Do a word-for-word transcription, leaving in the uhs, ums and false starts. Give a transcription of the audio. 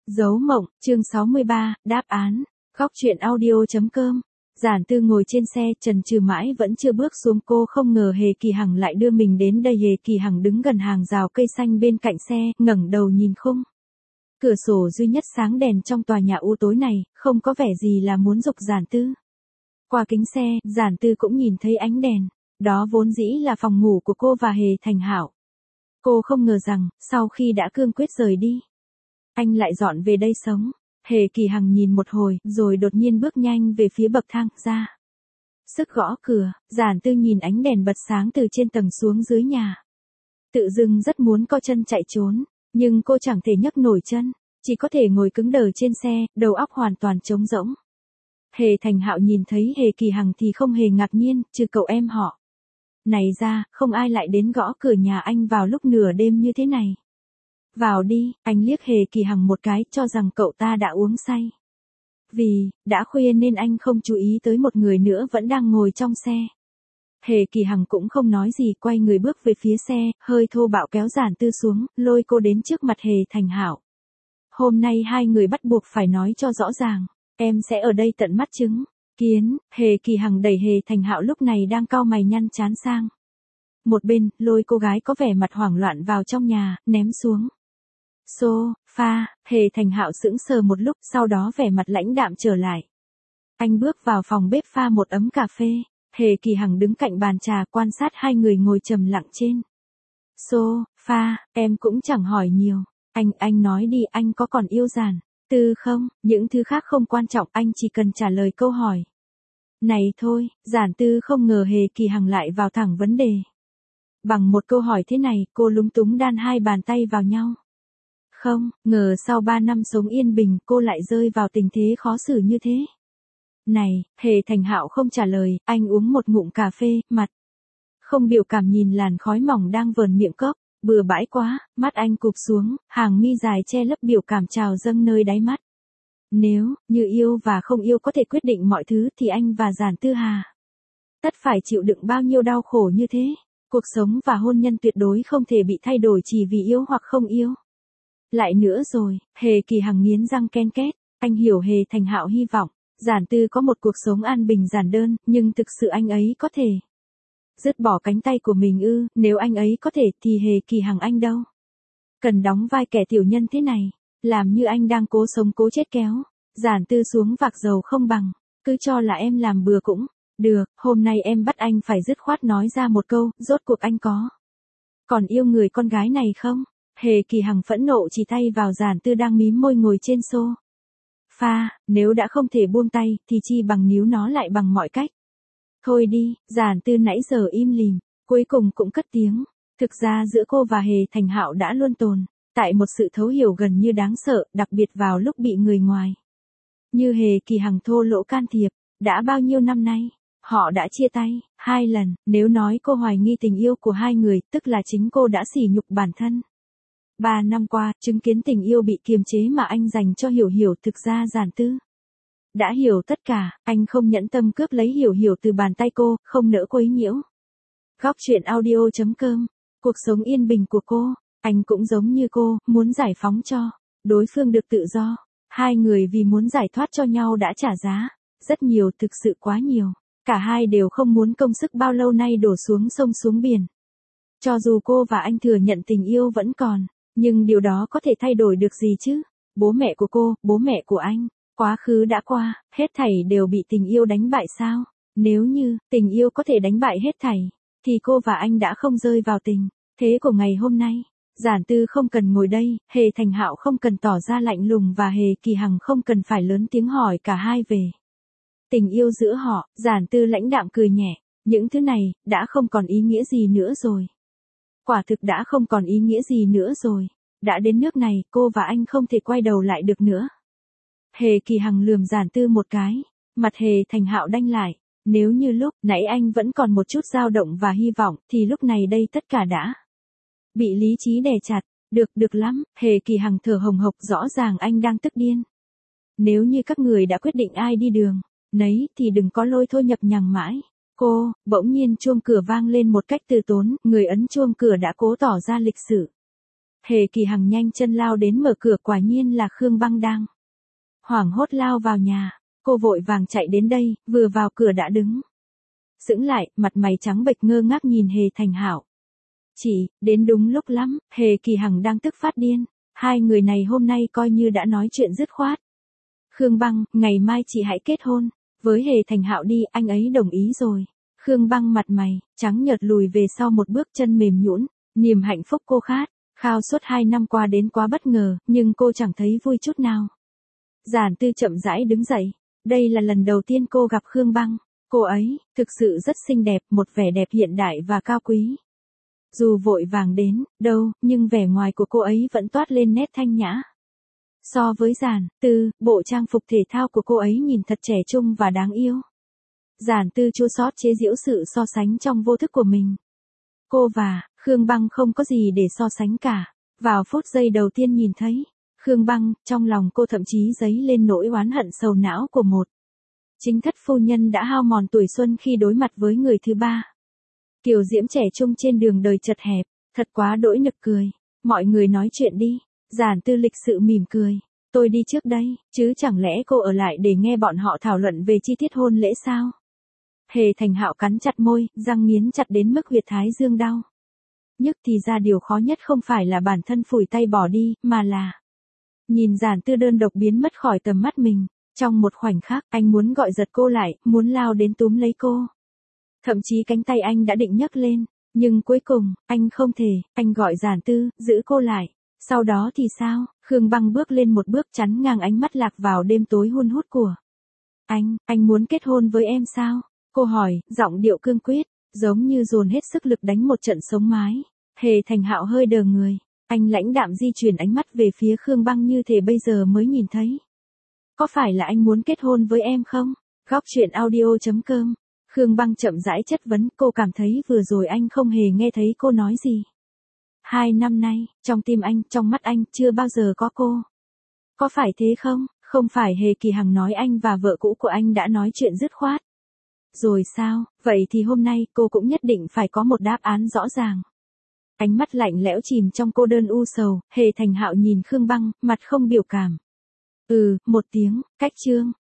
Dấu mộng, chương sáu mươi ba, đáp án. Góc truyện audio.com. Giản Tư ngồi trên xe, chần chừ mãi vẫn chưa bước xuống, cô không ngờ Hề Kỳ Hằng lại đưa mình đến đây. Hề Kỳ Hằng đứng gần hàng rào cây xanh bên cạnh xe, ngẩng đầu nhìn khung cửa sổ duy nhất sáng đèn trong tòa nhà u tối này, không có vẻ gì là muốn giục Giản Tư. Qua kính xe, Giản Tư cũng nhìn thấy ánh đèn, đó vốn dĩ là phòng ngủ của cô và Hề Thành Hạo. Cô không ngờ rằng, sau khi đã cương quyết rời đi, anh lại dọn về đây sống. Hề Kỳ Hằng nhìn một hồi, rồi đột nhiên bước nhanh về phía bậc thang, ra sức gõ cửa. Giản Tư nhìn ánh đèn bật sáng từ trên tầng xuống dưới nhà. Tự dưng rất muốn co chân chạy trốn, nhưng cô chẳng thể nhấc nổi chân, chỉ có thể ngồi cứng đờ trên xe, đầu óc hoàn toàn trống rỗng. Hề Thành Hạo nhìn thấy Hề Kỳ Hằng thì không hề ngạc nhiên, trừ cậu em họ này ra, không ai lại đến gõ cửa nhà anh vào lúc nửa đêm như thế này. Vào đi, anh liếc Hề Kỳ Hằng một cái, cho rằng cậu ta đã uống say. Vì, đã khuya nên anh không chú ý tới một người nữa vẫn đang ngồi trong xe. Hề Kỳ Hằng cũng không nói gì, quay người bước về phía xe, hơi thô bạo kéo Giản Tư xuống, lôi cô đến trước mặt Hề Thành Hạo. Hôm nay hai người bắt buộc phải nói cho rõ ràng, em sẽ ở đây tận mắt chứng kiến. Hề Kỳ Hằng đẩy Hề Thành Hạo lúc này đang cau mày nhăn trán sang một bên, lôi cô gái có vẻ mặt hoảng loạn vào trong nhà, ném xuống sofa. Hề Thành Hạo sững sờ một lúc, sau đó vẻ mặt lãnh đạm trở lại. Anh bước vào phòng bếp pha một ấm cà phê. Hề Kỳ Hằng đứng cạnh bàn trà quan sát hai người ngồi trầm lặng trên sofa. Em cũng chẳng hỏi nhiều. Anh, anh nói đi, anh có còn yêu Giản Tư không? Những thứ khác không quan trọng, anh chỉ cần trả lời câu hỏi này thôi. Giản Tư không ngờ Hề Kỳ Hằng lại vào thẳng vấn đề. Bằng một câu hỏi thế này, cô lúng túng đan hai bàn tay vào nhau. Không, ngờ sau ba năm sống yên bình, cô lại rơi vào tình thế khó xử như thế. Này, Hề Thành Hạo không trả lời, anh uống một ngụm cà phê, mặt không biểu cảm nhìn làn khói mỏng đang vờn miệng cốc. Bừa bãi quá, mắt anh cụp xuống, hàng mi dài che lấp biểu cảm trào dâng nơi đáy mắt. Nếu, như yêu và không yêu có thể quyết định mọi thứ thì anh và Giản Tư hà tất phải chịu đựng bao nhiêu đau khổ như thế. Cuộc sống và hôn nhân tuyệt đối không thể bị thay đổi chỉ vì yêu hoặc không yêu. Lại nữa rồi, Hề Kỳ Hằng nghiến răng ken két, anh hiểu Hề Thành Hạo hy vọng Giản Tư có một cuộc sống an bình giản đơn, nhưng thực sự anh ấy có thể dứt bỏ cánh tay của mình ư? Nếu anh ấy có thể thì Hề Kỳ Hằng anh đâu cần đóng vai kẻ tiểu nhân thế này, làm như anh đang cố sống cố chết kéo Giản Tư xuống vạc dầu không bằng. Cứ cho là em làm bừa cũng được, hôm nay em bắt anh phải dứt khoát nói ra một câu, rốt cuộc anh có còn yêu người con gái này không? Hề Kỳ Hằng phẫn nộ chỉ tay vào Giản Tư đang mím môi ngồi trên sofa. Nếu đã không thể buông tay, thì chi bằng níu nó lại bằng mọi cách. Thôi đi. Giản Tư nãy giờ im lìm, cuối cùng cũng cất tiếng. Thực ra giữa cô và Hề Thành Hạo đã luôn tồn tại một sự thấu hiểu gần như đáng sợ, đặc biệt vào lúc bị người ngoài như Hề Kỳ Hằng thô lỗ can thiệp. Đã bao nhiêu năm nay, họ đã chia tay hai lần. Nếu nói cô hoài nghi tình yêu của hai người, tức là chính cô đã sỉ nhục bản thân. Ba năm qua, chứng kiến tình yêu bị kiềm chế mà anh dành cho Hiểu Hiểu, thực ra Giản Tư đã hiểu tất cả. Anh không nhẫn tâm cướp lấy Hiểu Hiểu từ bàn tay cô, không nỡ quấy nhiễu. Góc truyện audio.com. Cuộc sống yên bình của cô, anh cũng giống như cô, muốn giải phóng cho đối phương được tự do. Hai người vì muốn giải thoát cho nhau đã trả giá rất nhiều, thực sự quá nhiều. Cả hai đều không muốn công sức bao lâu nay đổ xuống sông xuống biển. Cho dù cô và anh thừa nhận tình yêu vẫn còn, nhưng điều đó có thể thay đổi được gì chứ? Bố mẹ của cô, bố mẹ của anh, quá khứ đã qua, hết thảy đều bị tình yêu đánh bại sao? Nếu như tình yêu có thể đánh bại hết thảy, thì cô và anh đã không rơi vào tình thế của ngày hôm nay. Giản Tư không cần ngồi đây, Hề Thành Hạo không cần tỏ ra lạnh lùng và Hề Kỳ Hằng không cần phải lớn tiếng hỏi cả hai về tình yêu giữa họ. Giản Tư lãnh đạm cười nhẹ, những thứ này đã không còn ý nghĩa gì nữa rồi. Quả thực đã không còn ý nghĩa gì nữa rồi. Đã đến nước này, cô và anh không thể quay đầu lại được nữa. Hề Kỳ Hằng lườm Giản Tư một cái, mặt Hề Thành Hạo đanh lại. Nếu như lúc nãy anh vẫn còn một chút dao động và hy vọng, thì lúc này đây tất cả đã bị lý trí đè chặt. Được, được lắm. Hề Kỳ Hằng thở hồng hộc, rõ ràng anh đang tức điên. Nếu như các người đã quyết định ai đi đường nấy, thì đừng có lôi thôi nhập nhằng mãi. Cô, bỗng nhiên chuông cửa vang lên một cách từ tốn, người ấn chuông cửa đã cố tỏ ra lịch sự. Hề Kỳ Hằng nhanh chân lao đến mở cửa, quả nhiên là Khương Băng đang hoảng hốt lao vào nhà. Cô vội vàng chạy đến đây, vừa vào cửa đã đứng sững lại, mặt mày trắng bệch ngơ ngác nhìn Hề Thành Hạo. Chị, đến đúng lúc lắm, Hề Kỳ Hằng đang tức phát điên. Hai người này hôm nay coi như đã nói chuyện dứt khoát. Khương Băng, ngày mai chị hãy kết hôn với Hề Thành Hạo đi, anh ấy đồng ý rồi. Khương Băng mặt mày trắng nhợt lùi về sau một bước, chân mềm nhũn, niềm hạnh phúc cô khát khao suốt hai năm qua đến quá bất ngờ, nhưng cô chẳng thấy vui chút nào. Giản Tư chậm rãi đứng dậy. Đây là lần đầu tiên cô gặp Khương Băng. Cô ấy thực sự rất xinh đẹp, một vẻ đẹp hiện đại và cao quý. Dù vội vàng đến đâu, nhưng vẻ ngoài của cô ấy vẫn toát lên nét thanh nhã. So với Giản Tư, bộ trang phục thể thao của cô ấy nhìn thật trẻ trung và đáng yêu. Giản Tư chua xót chế giễu sự so sánh trong vô thức của mình. Cô và Khương Băng không có gì để so sánh cả. Vào phút giây đầu tiên nhìn thấy Khương Băng, trong lòng cô thậm chí dấy lên nỗi oán hận sầu não của một chính thất phu nhân đã hao mòn tuổi xuân khi đối mặt với người thứ ba. Kiều diễm trẻ trung trên đường đời chật hẹp, thật quá đỗi nực cười. Mọi người nói chuyện đi. Giản Tư lịch sự mỉm cười. Tôi đi trước đây, chứ chẳng lẽ cô ở lại để nghe bọn họ thảo luận về chi tiết hôn lễ sao? Hề Thành Hạo cắn chặt môi, răng nghiến chặt đến mức huyệt thái dương đau nhức, thì ra điều khó nhất không phải là bản thân phủi tay bỏ đi, mà là nhìn Giản Tư đơn độc biến mất khỏi tầm mắt mình. Trong một khoảnh khắc, anh muốn gọi giật cô lại, muốn lao đến túm lấy cô. Thậm chí cánh tay anh đã định nhấc lên, nhưng cuối cùng, anh không thể. Anh gọi Giản Tư, giữ cô lại. Sau đó thì sao? Khương Băng bước lên một bước, chắn ngang ánh mắt lạc vào đêm tối hun hút của anh. Anh muốn kết hôn với em sao? Cô hỏi, giọng điệu cương quyết, giống như dồn hết sức lực đánh một trận sống mái. Hề Thành Hạo hơi đờ người. Anh lãnh đạm di chuyển ánh mắt về phía Khương Băng như thể bây giờ mới nhìn thấy. Có phải là anh muốn kết hôn với em không? Góc truyện audio chấm com. Khương Băng chậm rãi chất vấn, cô cảm thấy vừa rồi anh không hề nghe thấy cô nói gì. Hai năm nay, trong tim anh, trong mắt anh, chưa bao giờ có cô. Có phải thế không? Không phải Hề Kỳ Hằng nói anh và vợ cũ của anh đã nói chuyện dứt khoát rồi sao? Vậy thì hôm nay cô cũng nhất định phải có một đáp án rõ ràng. Ánh mắt lạnh lẽo chìm trong cô đơn u sầu, Hề Thành Hạo nhìn Khương Băng, mặt không biểu cảm. Ừ, một tiếng, cách chương.